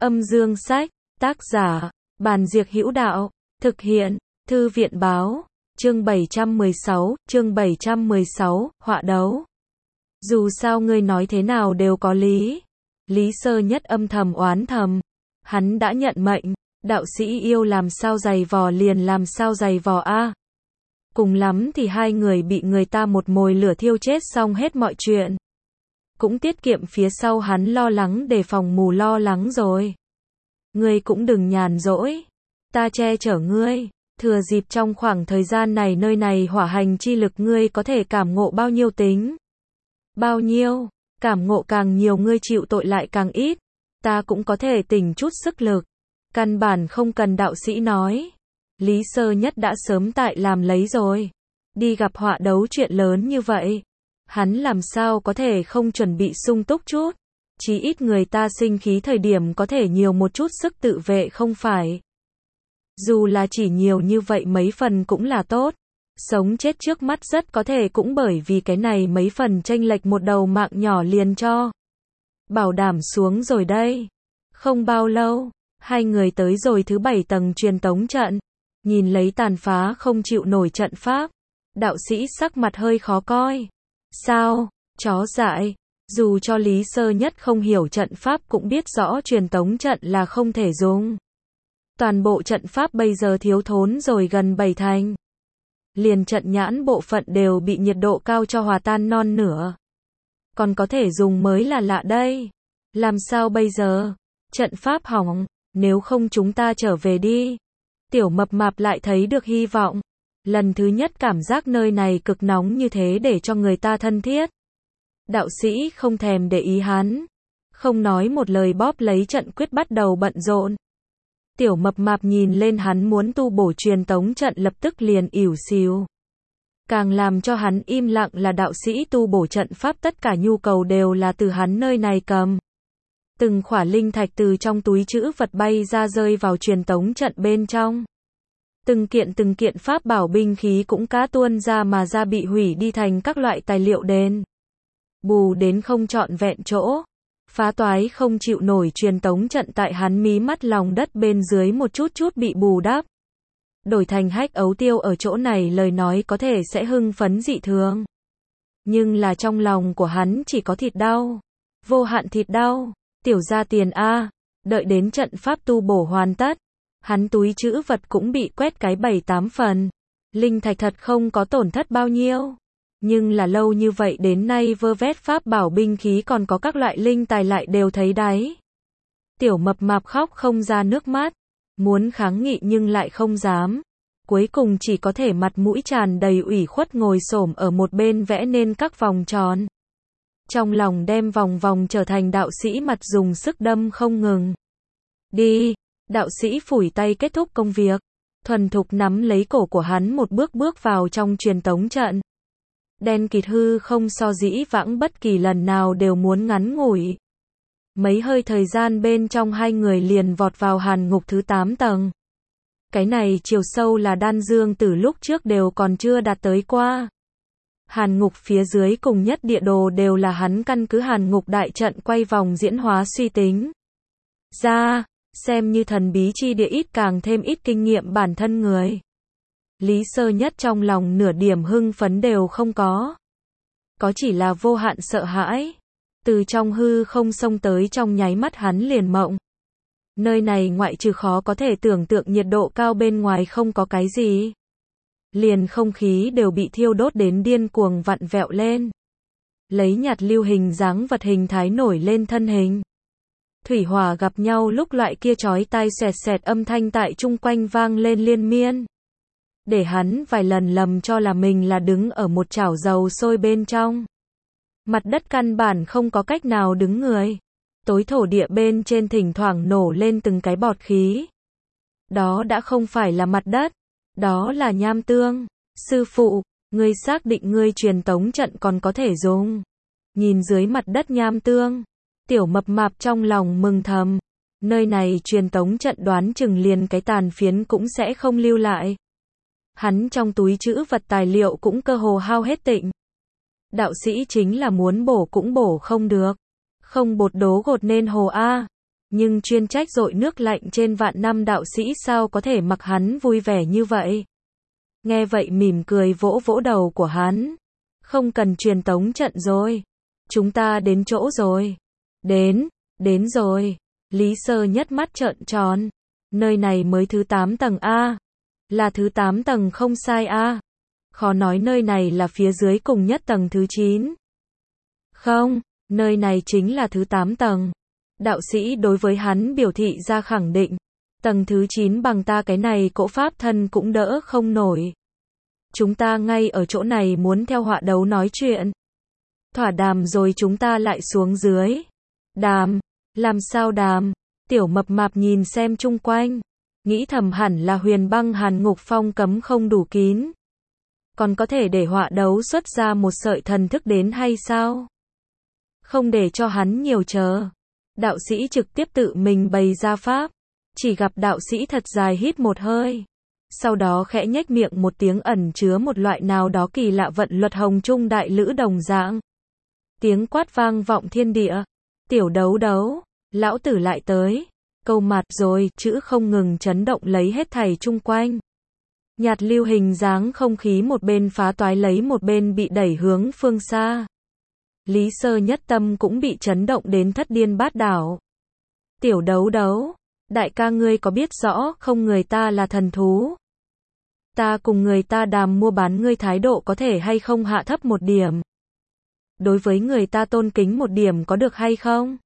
Âm dương sách, tác giả, Bàn Diệc Hữu Đạo, thực hiện, Thư viện báo, chương 716, họa đấu. Dù sao ngươi nói thế nào đều có lý. Lý Sơ Nhất âm thầm oán thầm. Hắn đã nhận mệnh, đạo sĩ yêu làm sao giày vò liền làm sao giày vò a. Cùng lắm thì hai người bị người ta một mồi lửa thiêu chết xong hết mọi chuyện. Cũng tiết kiệm phía sau hắn lo lắng đề phòng mù lo lắng rồi. Ngươi cũng đừng nhàn rỗi. Ta che chở ngươi. Thừa dịp trong khoảng thời gian này nơi này hỏa hành chi lực ngươi có thể cảm ngộ bao nhiêu tính. Bao nhiêu, cảm ngộ càng nhiều ngươi chịu tội lại càng ít. Ta cũng có thể tỉnh chút sức lực. Căn bản không cần đạo sĩ nói. Lý Sơ Nhất đã sớm tại làm lấy rồi. Đi gặp họa đấu chuyện lớn như vậy. Hắn làm sao có thể không chuẩn bị sung túc chút. Chí ít người ta sinh khí thời điểm có thể nhiều một chút sức tự vệ không phải. Dù là chỉ nhiều như vậy mấy phần cũng là tốt. Sống chết trước mắt rất có thể cũng bởi vì cái này mấy phần chênh lệch một đầu mạng nhỏ liền cho. Bảo đảm xuống rồi đây. Không bao lâu, hai người tới rồi thứ 7 tầng truyền tống trận. Nhìn lấy tàn phá không chịu nổi trận pháp. Đạo sĩ sắc mặt hơi khó coi. Sao, chó dại. Dù cho Lý Sơ Nhất không hiểu trận pháp cũng biết rõ truyền tống trận là không thể dùng. Toàn bộ trận pháp bây giờ thiếu thốn rồi gần 7 thành. Liền trận nhãn bộ phận đều bị nhiệt độ cao cho hòa tan non nửa. Còn có thể dùng mới là lạ đây. Làm sao bây giờ? Trận pháp hỏng, nếu không chúng ta trở về đi. Tiểu Mập Mạp lại thấy được hy vọng. Lần thứ nhất cảm giác nơi này cực nóng như thế để cho người ta thân thiết. Đạo sĩ không thèm để ý hắn. Không nói một lời bóp lấy trận quyết bắt đầu bận rộn. Tiểu Mập Mạp nhìn lên hắn muốn tu bổ truyền tống trận lập tức liền ỉu xìu. Càng làm cho hắn im lặng là đạo sĩ tu bổ trận pháp tất cả nhu cầu đều là từ hắn nơi này cầm. Từng khỏa linh thạch từ trong túi trữ vật bay ra rơi vào truyền tống trận bên trong. Từng kiện pháp bảo binh khí cũng cá tuôn ra mà ra bị hủy đi thành các loại tài liệu đền. Bù đến không trọn vẹn chỗ. Phá toái không chịu nổi truyền tống trận tại hắn mí mắt lòng đất bên dưới một chút bị bù đắp. Đổi thành Hách Ấu Tiêu ở chỗ này lời nói có thể sẽ hưng phấn dị thường. Nhưng là trong lòng của hắn chỉ có thịt đau. Vô hạn thịt đau. Tiểu ra tiền A. Đợi đến trận pháp tu bổ hoàn tất. Hắn túi trữ vật cũng bị quét cái 7-8 phần. Linh thạch thật không có tổn thất bao nhiêu. Nhưng là lâu như vậy đến nay vơ vét pháp bảo binh khí còn có các loại linh tài lại đều thấy đáy. Tiểu Mập Mạp khóc không ra nước mắt. Muốn kháng nghị nhưng lại không dám. Cuối cùng chỉ có thể mặt mũi tràn đầy ủy khuất ngồi xổm ở một bên vẽ nên các vòng tròn. Trong lòng đem vòng vòng trở thành đạo sĩ mặt dùng sức đâm không ngừng. Đi, đạo sĩ phủi tay kết thúc công việc. Thuần thục nắm lấy cổ của hắn một bước vào trong truyền tống trận. Đen kịt hư không so dĩ vãng bất kỳ lần nào đều muốn ngắn ngủi. Mấy hơi thời gian bên trong hai người liền vọt vào hàn ngục thứ 8 tầng. Cái này chiều sâu là Đan Dương từ lúc trước đều còn chưa đạt tới qua. Hàn ngục phía dưới cùng nhất địa đồ đều là hắn căn cứ hàn ngục đại trận quay vòng diễn hóa suy tính. Ra, xem như thần bí chi địa ít càng thêm ít kinh nghiệm bản thân người. Lý Sơ Nhất trong lòng nửa điểm hưng phấn đều không có. Có chỉ là vô hạn sợ hãi. Từ trong hư không xông tới trong nháy mắt hắn liền mộng. Nơi này ngoại trừ khó có thể tưởng tượng nhiệt độ cao bên ngoài không có cái gì. Liền không khí đều bị thiêu đốt đến điên cuồng vặn vẹo lên. Lấy nhạt lưu hình dáng vật hình thái nổi lên thân hình. Thủy hỏa gặp nhau lúc loại kia chói tai xoẹt âm thanh tại chung quanh vang lên liên miên. Để hắn vài lần lầm cho là mình là đứng ở một chảo dầu sôi bên trong. Mặt đất căn bản không có cách nào đứng người. Tối thổ địa bên trên thỉnh thoảng nổ lên từng cái bọt khí. Đó đã không phải là mặt đất. Đó là nham tương. Sư phụ, ngươi xác định ngươi truyền tống trận còn có thể dùng. Nhìn dưới mặt đất nham tương. Tiểu Mập Mạp trong lòng mừng thầm. Nơi này truyền tống trận đoán chừng liền cái tàn phiến cũng sẽ không lưu lại. Hắn trong túi trữ vật tài liệu cũng cơ hồ hao hết tịnh. Đạo sĩ chính là muốn bổ cũng bổ không được. Không bột đố gột nên hồ A. nhưng chuyên trách dội nước lạnh trên vạn năm đạo sĩ sao có thể mặc hắn vui vẻ như vậy. Nghe vậy mỉm cười vỗ vỗ đầu của hắn. Không cần truyền tống trận rồi. Chúng ta đến chỗ rồi. Đến rồi. Lý Sơ Nhất mắt trợn tròn. Nơi này mới thứ 8 tầng A. Là thứ 8 tầng không sai A. Khó nói nơi này là phía dưới cùng nhất tầng thứ 9. Không, nơi này chính là thứ 8 tầng. Đạo sĩ đối với hắn biểu thị ra khẳng định. Tầng thứ 9 bằng ta cái này cỗ pháp thân cũng đỡ không nổi. Chúng ta ngay ở chỗ này muốn theo họa đấu nói chuyện. Thỏa đàm rồi chúng ta lại xuống dưới. Đàm? Làm sao đàm? Tiểu Mập Mạp nhìn xem chung quanh. Nghĩ thầm hẳn là Huyền Băng Hàn Ngục phong cấm không đủ kín. Còn có thể để họa đấu xuất ra một sợi thần thức đến hay sao? Không để cho hắn nhiều chờ. Đạo sĩ trực tiếp tự mình bày ra pháp. Chỉ gặp đạo sĩ thật dài hít một hơi. Sau đó khẽ nhếch miệng một tiếng ẩn chứa một loại nào đó kỳ lạ vận luật hồng trung đại lữ đồng dạng. Tiếng quát vang vọng thiên địa. Tiểu đấu đấu, lão tử lại tới. Câu mặt rồi, chữ không ngừng chấn động lấy hết thảy chung quanh. Nhạt lưu hình dáng không khí một bên phá toái lấy một bên bị đẩy hướng phương xa. Lý Sơ Nhất tâm cũng bị chấn động đến thất điên bát đảo. Tiểu đấu đấu, đại ca ngươi có biết rõ không người ta là thần thú? Ta cùng người ta đàm mua bán ngươi thái độ có thể hay không hạ thấp một điểm? Đối với người ta tôn kính một điểm có được hay không?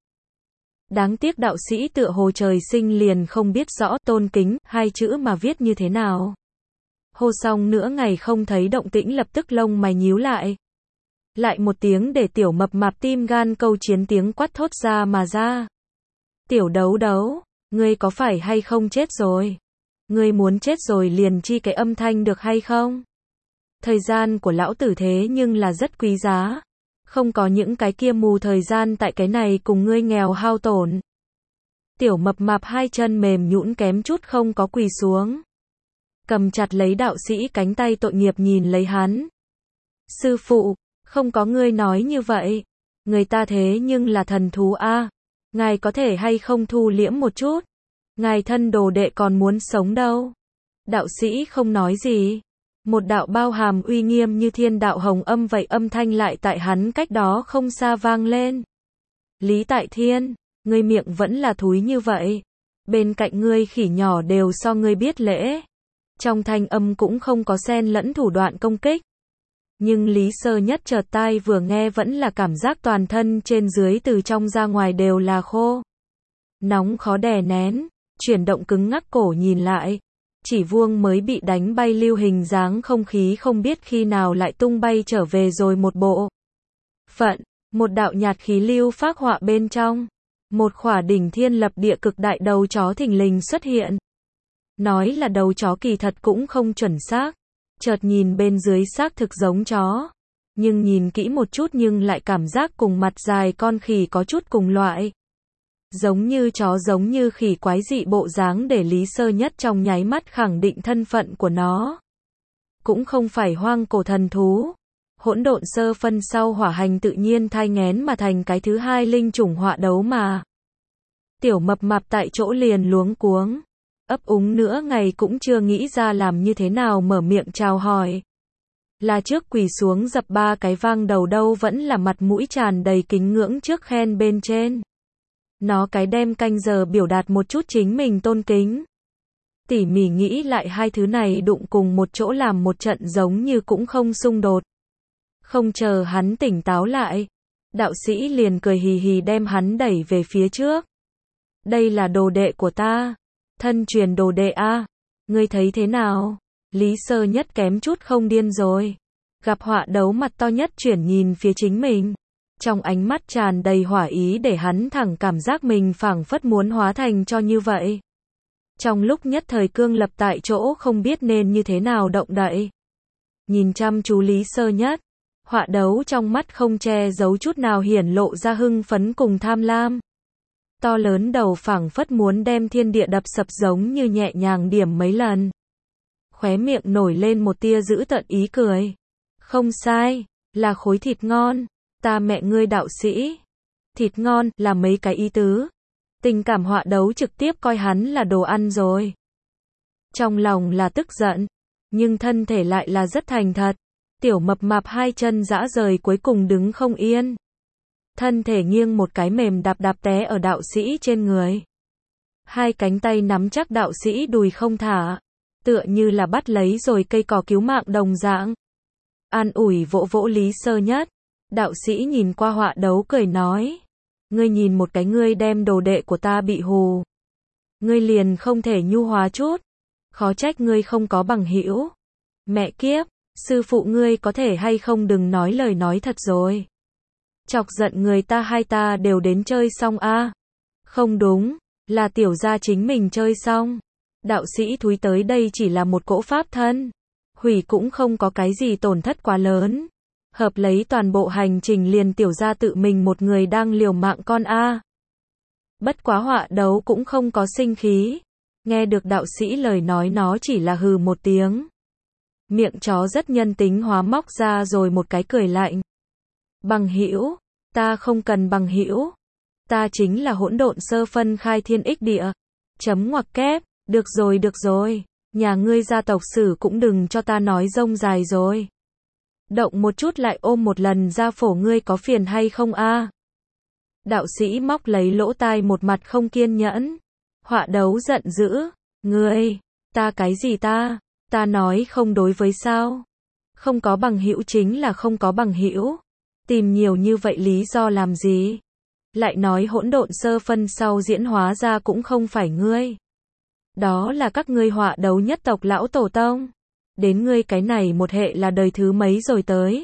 Đáng tiếc đạo sĩ tựa hồ trời sinh liền không biết rõ tôn kính hai chữ mà viết như thế nào. Hô xong nửa ngày không thấy động tĩnh lập tức lông mày nhíu lại. Lại một tiếng để Tiểu Mập Mạp tim gan câu chiến tiếng quát thốt ra mà ra. Tiểu đấu đấu, ngươi có phải hay không chết rồi? Ngươi muốn chết rồi liền chi cái âm thanh được hay không? Thời gian của lão tử thế nhưng là rất quý giá. Không có những cái kia mù thời gian tại cái này cùng ngươi nghèo hao tổn. Tiểu Mập Mạp hai chân mềm nhũn kém chút không có quỳ xuống. Cầm chặt lấy đạo sĩ cánh tay tội nghiệp nhìn lấy hắn. Sư phụ, không có ngươi nói như vậy. Người ta thế nhưng là thần thú a. Ngài có thể hay không thu liễm một chút. Ngài thân đồ đệ còn muốn sống đâu. Đạo sĩ không nói gì. Một đạo bao hàm uy nghiêm như thiên đạo hồng âm vậy âm thanh lại tại hắn cách đó không xa vang lên. Lý Tại Thiên, ngươi miệng vẫn là thúi như vậy. Bên cạnh ngươi khỉ nhỏ đều so ngươi biết lễ. Trong thanh âm cũng không có xen lẫn thủ đoạn công kích. Nhưng Lý Sơ Nhất chợt tai vừa nghe vẫn là cảm giác toàn thân trên dưới từ trong ra ngoài đều là khô. Nóng khó đè nén, chuyển động cứng ngắc cổ nhìn lại. Chỉ vuông mới bị đánh bay lưu hình dáng không khí không biết khi nào lại tung bay trở về rồi một bộ. Phận, một đạo nhạt khí lưu phác họa bên trong. Một khỏa đỉnh thiên lập địa cực đại đầu chó thình lình xuất hiện. Nói là đầu chó kỳ thật cũng không chuẩn xác. Chợt nhìn bên dưới xác thực giống chó. Nhưng nhìn kỹ một chút nhưng lại cảm giác cùng mặt dài con khỉ có chút cùng loại. Giống như chó giống như khỉ quái dị bộ dáng để Lý Sơ Nhất trong nháy mắt khẳng định thân phận của nó. Cũng không phải hoang cổ thần thú. Hỗn độn sơ phân sau hỏa hành tự nhiên thai nghén mà thành cái thứ hai linh chủng họa đấu mà. Tiểu Mập Mạp tại chỗ liền luống cuống. Ấp úng nữa ngày cũng chưa nghĩ ra làm như thế nào mở miệng chào hỏi. Là trước quỳ xuống dập ba cái vang đầu đâu vẫn là mặt mũi tràn đầy kính ngưỡng trước khen bên trên. Nó cái đem canh giờ biểu đạt một chút chính mình tôn kính. Tỉ mỉ nghĩ lại hai thứ này đụng cùng một chỗ làm một trận giống như cũng không xung đột. Không chờ hắn tỉnh táo lại. Đạo sĩ liền cười hì hì đem hắn đẩy về phía trước. Đây là đồ đệ của ta. Thân truyền đồ đệ a. Ngươi thấy thế nào? Lý Sơ Nhất kém chút không điên rồi. Gặp họa đấu mặt to nhất chuyển nhìn phía chính mình. Trong ánh mắt tràn đầy hỏa ý để hắn thẳng cảm giác mình phảng phất muốn hóa thành cho như vậy. Trong lúc nhất thời cương lập tại chỗ không biết nên như thế nào động đậy. Nhìn chăm chú Lý Sơ Nhất, họa đấu trong mắt không che giấu chút nào hiển lộ ra hưng phấn cùng tham lam. To lớn đầu phảng phất muốn đem thiên địa đập sập giống như nhẹ nhàng điểm mấy lần. Khóe miệng nổi lên một tia dữ tợn ý cười. Không sai, là khối thịt ngon. Ta mẹ ngươi đạo sĩ. Thịt ngon là mấy cái ý tứ. Tình cảm họa đấu trực tiếp coi hắn là đồ ăn rồi. Trong lòng là tức giận, nhưng thân thể lại là rất thành thật. Tiểu mập mạp hai chân rã rời cuối cùng đứng không yên. Thân thể nghiêng một cái mềm đạp đạp té ở đạo sĩ trên người. Hai cánh tay nắm chắc đạo sĩ đùi không thả. Tựa như là bắt lấy rồi cây cỏ cứu mạng đồng dạng. An ủi vỗ vỗ Lý Sơ Nhất. Đạo sĩ nhìn qua họa đấu cười nói. Ngươi nhìn một cái ngươi đem đồ đệ của ta bị hù. Ngươi liền không thể nhu hóa chút. Khó trách ngươi không có bằng hữu. Mẹ kiếp, sư phụ ngươi có thể hay không đừng nói lời nói thật rồi. Chọc giận người ta hai ta đều đến chơi xong a. Không đúng, là tiểu gia chính mình chơi xong. Đạo sĩ thúi tới đây chỉ là một cỗ pháp thân. Hủy cũng không có cái gì tổn thất quá lớn. Hợp lấy toàn bộ hành trình liền tiểu gia tự mình một người đang liều mạng con a. Bất quá họa đấu cũng không có sinh khí. Nghe được đạo sĩ lời nói nó chỉ là hừ một tiếng. Miệng chó rất nhân tính hóa móc ra rồi một cái cười lạnh. Bằng hữu, ta không cần bằng hữu. Ta chính là hỗn độn sơ phân khai thiên ích địa. Chấm ngoặc kép, được rồi. Nhà ngươi gia tộc sử cũng đừng cho ta nói rông dài rồi. Động một chút lại ôm một lần ra phổ ngươi có phiền hay không a? Đạo sĩ móc lấy lỗ tai một mặt không kiên nhẫn. Họa đấu giận dữ. Ngươi, ta cái gì ta? Ta nói không đối với sao? Không có bằng hữu chính là không có bằng hữu. Tìm nhiều như vậy lý do làm gì? Lại nói hỗn độn sơ phân sau diễn hóa ra cũng không phải ngươi. Đó là các ngươi họa đấu nhất tộc lão tổ tông. Đến ngươi cái này một hệ là đời thứ mấy rồi tới.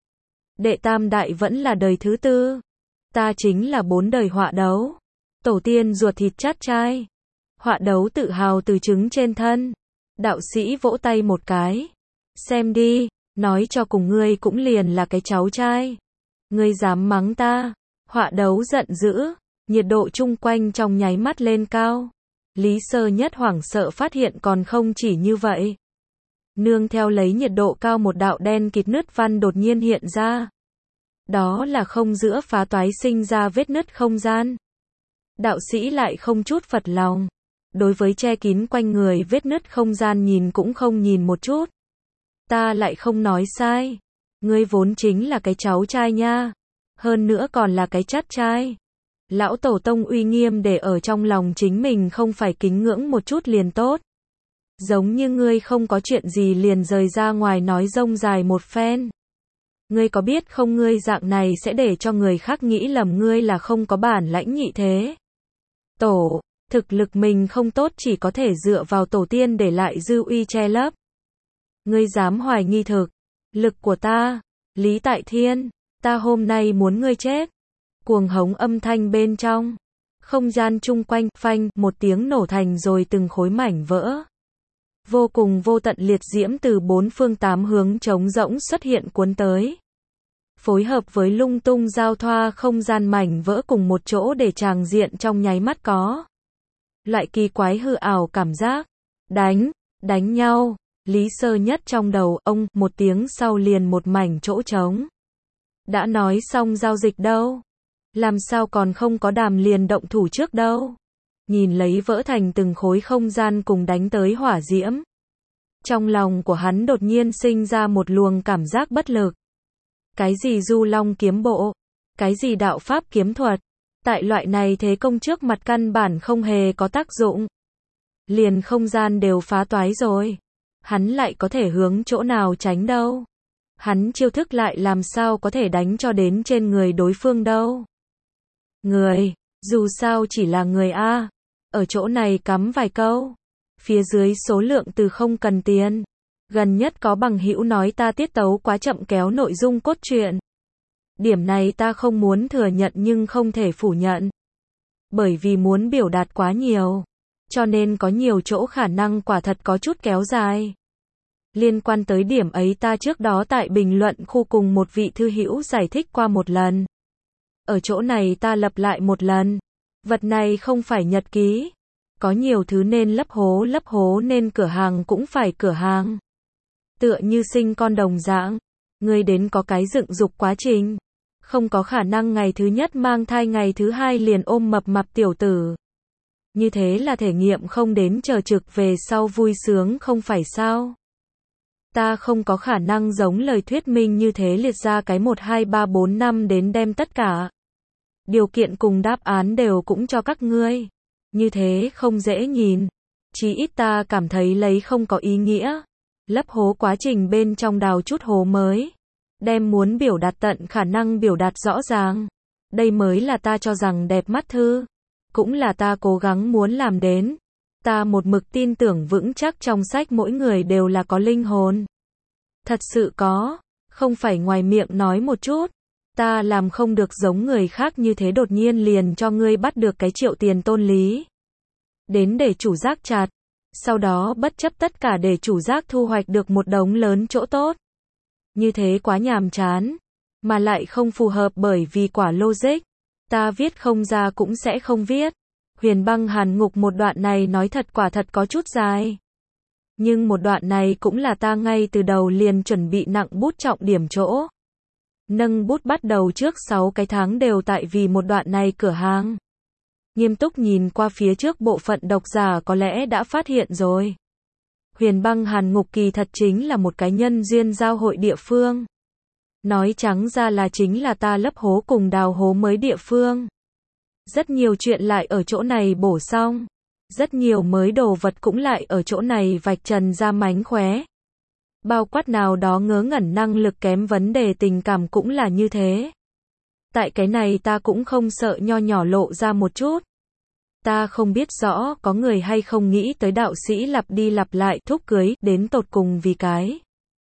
Đệ tam đại vẫn là đời thứ tư. Ta chính là 4 đời họa đấu. Tổ tiên ruột thịt chát chai. Họa đấu tự hào từ trứng trên thân. Đạo sĩ vỗ tay một cái. Xem đi, nói cho cùng ngươi cũng liền là cái cháu trai. Ngươi dám mắng ta. Họa đấu giận dữ. Nhiệt độ chung quanh trong nháy mắt lên cao. Lý Sơ Nhất hoảng sợ phát hiện còn không chỉ như vậy. Nương theo lấy nhiệt độ cao một đạo đen kịt nứt văn đột nhiên hiện ra. Đó là không giữa phá toái sinh ra vết nứt không gian. Đạo sĩ lại không chút phật lòng. Đối với che kín quanh người vết nứt không gian nhìn cũng không nhìn một chút. Ta lại không nói sai. Ngươi vốn chính là cái cháu trai nha. Hơn nữa còn là cái chát trai. Lão tổ tông uy nghiêm để ở trong lòng chính mình không phải kính ngưỡng một chút liền tốt. Giống như ngươi không có chuyện gì liền rời ra ngoài nói rông dài một phen. Ngươi có biết không ngươi dạng này sẽ để cho người khác nghĩ lầm ngươi là không có bản lãnh nhị thế. Tổ, thực lực mình không tốt chỉ có thể dựa vào tổ tiên để lại dư uy che lấp. Ngươi dám hoài nghi thực lực của ta, Lý Tại Thiên, ta hôm nay muốn ngươi chết. Cuồng hống âm thanh bên trong. Không gian chung quanh, phanh, một tiếng nổ thành rồi từng khối mảnh vỡ. Vô cùng vô tận liệt diễm từ 4 phương 8 hướng trống rỗng xuất hiện cuốn tới. Phối hợp với lung tung giao thoa không gian mảnh vỡ cùng một chỗ để tràng diện trong nháy mắt có. Loại kỳ quái hư ảo cảm giác. Đánh nhau. Lý Sơ Nhất trong đầu, ông, một tiếng sau liền một mảnh chỗ trống. Đã nói xong giao dịch đâu. Làm sao còn không có đàm liền động thủ trước đâu. Nhìn lấy vỡ thành từng khối không gian cùng đánh tới hỏa diễm. Trong lòng của hắn đột nhiên sinh ra một luồng cảm giác bất lực. Cái gì du long kiếm bộ, cái gì đạo pháp kiếm thuật, tại loại này thế công trước mặt căn bản không hề có tác dụng. Liền không gian đều phá toái rồi. Hắn lại có thể hướng chỗ nào tránh đâu. Hắn chiêu thức lại làm sao có thể đánh cho đến trên người đối phương đâu. Người, dù sao chỉ là người a. Ở chỗ này cắm vài câu. Phía dưới số lượng từ không cần tiền. Gần nhất có bằng hữu nói ta tiết tấu quá chậm kéo nội dung cốt truyện. Điểm này ta không muốn thừa nhận nhưng không thể phủ nhận. Bởi vì muốn biểu đạt quá nhiều. Cho nên có nhiều chỗ khả năng quả thật có chút kéo dài. Liên quan tới điểm ấy ta trước đó tại bình luận khu cùng một vị thư hữu giải thích qua một lần. Ở chỗ này ta lặp lại một lần. Vật này không phải nhật ký. Có nhiều thứ nên lấp hố nên cửa hàng cũng phải cửa hàng. Tựa như sinh con đồng dạng. Ngươi đến có cái dựng dục quá trình. Không có khả năng ngày thứ nhất mang thai ngày thứ hai liền ôm mập mạp tiểu tử. Như thế là thể nghiệm không đến chờ trực về sau vui sướng không phải sao? Ta không có khả năng giống lời thuyết minh như thế liệt ra cái 1 2 3 4 5 đến đem tất cả điều kiện cùng đáp án đều cũng cho các ngươi. Như thế không dễ nhìn. Chí ít ta cảm thấy lấy không có ý nghĩa. Lấp hố quá trình bên trong đào chút hố mới. Đem muốn biểu đạt tận khả năng biểu đạt rõ ràng. Đây mới là ta cho rằng đẹp mắt thư. Cũng là ta cố gắng muốn làm đến. Ta một mực tin tưởng vững chắc trong sách mỗi người đều là có linh hồn. Thật sự có, không phải ngoài miệng nói một chút. Ta làm không được giống người khác như thế đột nhiên liền cho ngươi bắt được cái triệu tiền tôn lý. Đến để chủ giác chặt. Sau đó bất chấp tất cả để chủ giác thu hoạch được một đống lớn chỗ tốt. Như thế quá nhàm chán. Mà lại không phù hợp bởi vì quả logic. Ta viết không ra cũng sẽ không viết. Huyền Băng Hàn Ngục một đoạn này nói thật quả thật có chút dài. Nhưng một đoạn này cũng là ta ngay từ đầu liền chuẩn bị nặng bút trọng điểm chỗ. Nâng bút bắt đầu trước 6 cái tháng đều tại vì một đoạn này cửa hàng. Nghiêm túc nhìn qua phía trước bộ phận độc giả có lẽ đã phát hiện rồi. Huyền Băng Hàn Ngục kỳ thật chính là một cái nhân duyên giao hội địa phương. Nói trắng ra là chính là ta lấp hố cùng đào hố mới địa phương. Rất nhiều chuyện lại ở chỗ này bổ xong. Rất nhiều mới đồ vật cũng lại ở chỗ này vạch trần ra mánh khóe. Bao quát nào đó ngớ ngẩn năng lực kém vấn đề tình cảm cũng là như thế. Tại cái này ta cũng không sợ nho nhỏ lộ ra một chút. Ta không biết rõ có người hay không nghĩ tới đạo sĩ lặp đi lặp lại thúc cưới đến tột cùng vì cái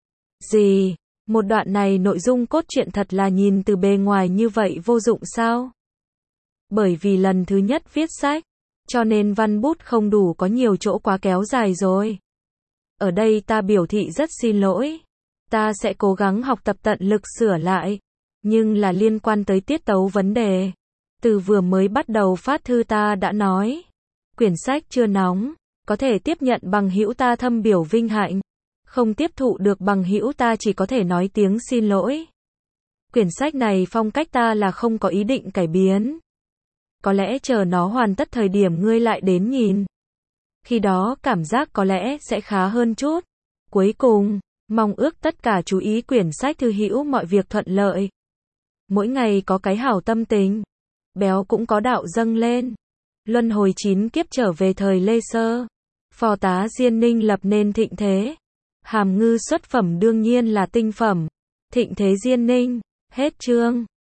gì. Một đoạn này nội dung cốt truyện thật là nhìn từ bề ngoài như vậy vô dụng sao? Bởi vì lần thứ nhất viết sách, cho nên văn bút không đủ có nhiều chỗ quá kéo dài rồi. Ở đây ta biểu thị rất xin lỗi. Ta sẽ cố gắng học tập tận lực sửa lại. Nhưng là liên quan tới tiết tấu vấn đề. Từ vừa mới bắt đầu phát thư ta đã nói. Quyển sách chưa nóng. Có thể tiếp nhận bằng hữu ta thâm biểu vinh hạnh. Không tiếp thụ được bằng hữu ta chỉ có thể nói tiếng xin lỗi. Quyển sách này phong cách ta là không có ý định cải biến. Có lẽ chờ nó hoàn tất thời điểm ngươi lại đến nhìn. Khi đó cảm giác có lẽ sẽ khá hơn chút. Cuối cùng, mong ước tất cả chú ý quyển sách thư hữu mọi việc thuận lợi. Mỗi ngày có cái hảo tâm tình. Béo cũng có đạo dâng lên. Luân hồi 9 kiếp trở về thời Lê Sơ. Phò tá Diên Ninh lập nên thịnh thế. Hàm ngư xuất phẩm đương nhiên là tinh phẩm. Thịnh thế Diên Ninh. Hết chương.